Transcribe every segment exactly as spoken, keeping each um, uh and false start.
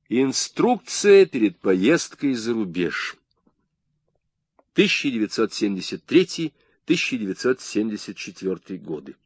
Инструкция перед поездкой за рубеж. тысяча девятьсот семьдесят третий — тысяча девятьсот семьдесят четвёртый годы.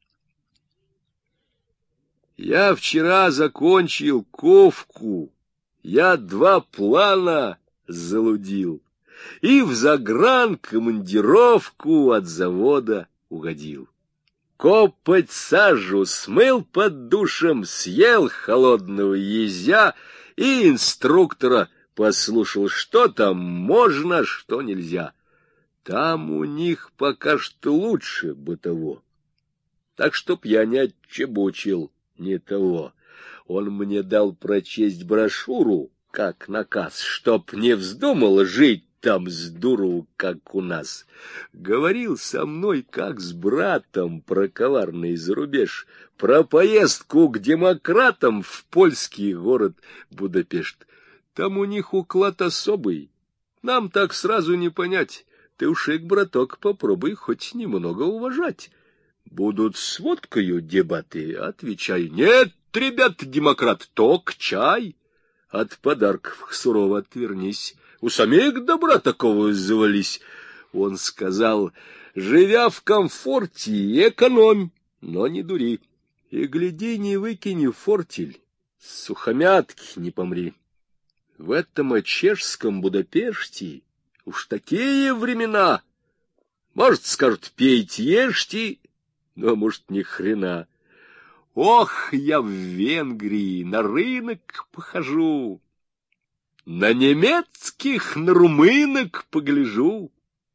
Я вчера закончил ковку, я два плана залудил и в загранкомандировку от завода угодил. Копоть сажу смыл под душем, съел холодного езя и инструктора послушал, что там можно, что нельзя. Там у них пока что лучше бы того. Так чтоб я не отчебучил не того. Он мне дал прочесть брошюру, как наказ, чтоб не вздумал жить там с дуру, как у нас. Говорил со мной, как с братом, про коварный зарубеж, про поездку к демократам в польский город Будапешт. Там у них уклад особый, нам так сразу не понять. Ты уж их, браток, попробуй хоть немного уважать. Будут с водкою дебаты, отвечай: нет, ребят, демократ, ток чай. От подарков сурово отвернись, у самих добра такого завались. Он сказал: живя в комфорте, экономь, но не дури. И гляди, не выкини фортель, с сухомятки не помри. В этом чешском Будапеште уж такие времена. Может, скажут, пейте, ешьте, но, может, ни хрена. Ох, я в Венгрии на рынок похожу, на немецких, на румынок погляжу.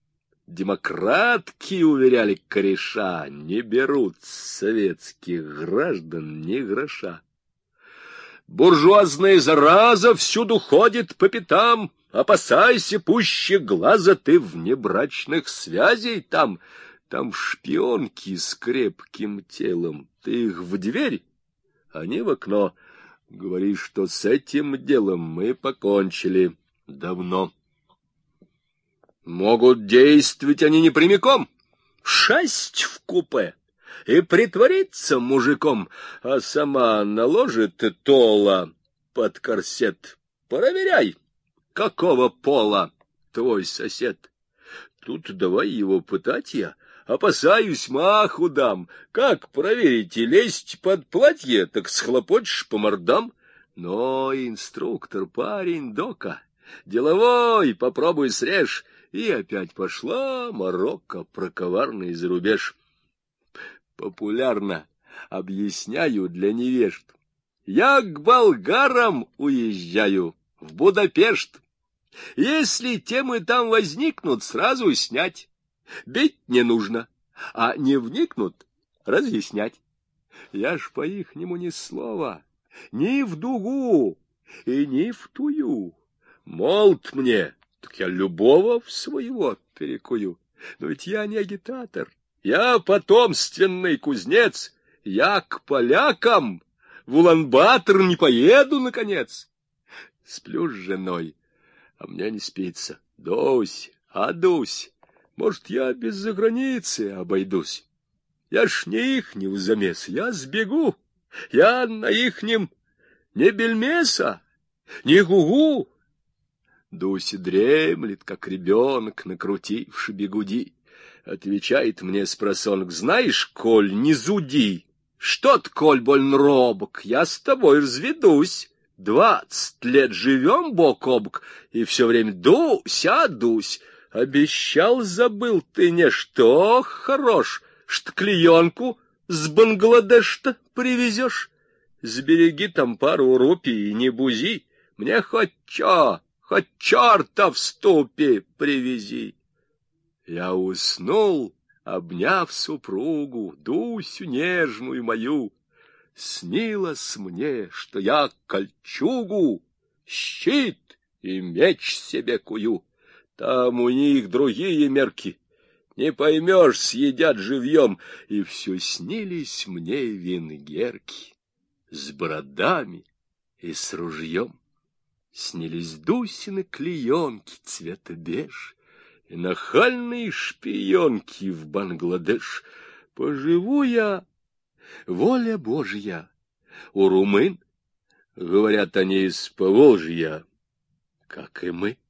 Демократки, уверяли кореша, не берут с советских граждан ни гроша. Буржуазная зараза всюду ходит по пятам, опасайся пуще глаза ты внебрачных связей там. Там шпионки с крепким телом, ты их в дверь, они в окно. Говоришь, что с этим делом мы покончили давно. Могут действовать они не прямиком, шесть в купе и притвориться мужиком, а сама наложит тола под корсет. Проверяй, какого пола твой сосед. Тут давай его пытать я, опасаюсь, маху дам. Как проверить, и лезть под платье, так схлопочешь по мордам. Но инструктор парень дока, деловой, попробуй срежь. И опять пошла морока про коварный зарубеж. Популярно объясняю для невежд. Я к болгарам уезжаю, в Будапешт. Если темы там возникнут, сразу снять. Бить не нужно, а не вникнут — разъяснять. Я ж по-ихнему ни слова, ни в дугу и ни в тую. Молт мне, так я любого в своего перекую. Но ведь я не агитатор, я потомственный кузнец. Я к полякам в Улан-Батор не поеду, наконец. Сплю с женой, а мне не спится. Дусь, а дусь, может, я без заграницы обойдусь. Я ж не ихний замес, я сбегу. Я на ихнем не бельмеса, не гугу. Дуся дремлет, как ребенок, накрутивши бегуди. Отвечает мне спросонок: знаешь, коль, не зуди. Что-то, коль, больно робок, я с тобой разведусь. Двадцать лет живем бок о бок, и все время дуся, дусь. Обещал, забыл ты не, что хорош, что клеенку с Бангладеш-то привезешь. Сбереги там пару рупий и не бузи, мне хоть чё, хоть черта в ступе привези. Я уснул, обняв супругу, Дусю нежную мою. Снилось мне, что я кольчугу, щит и меч себе кую. Там у них другие мерки, не поймешь, съедят живьем. И все снились мне венгерки с бородами и с ружьем. Снились Дусины клеенки цвета беж и нахальные шпионки в Бангладеш. Поживу я, воля Божья, у румын, Говорят, они из Поволжья, как и мы.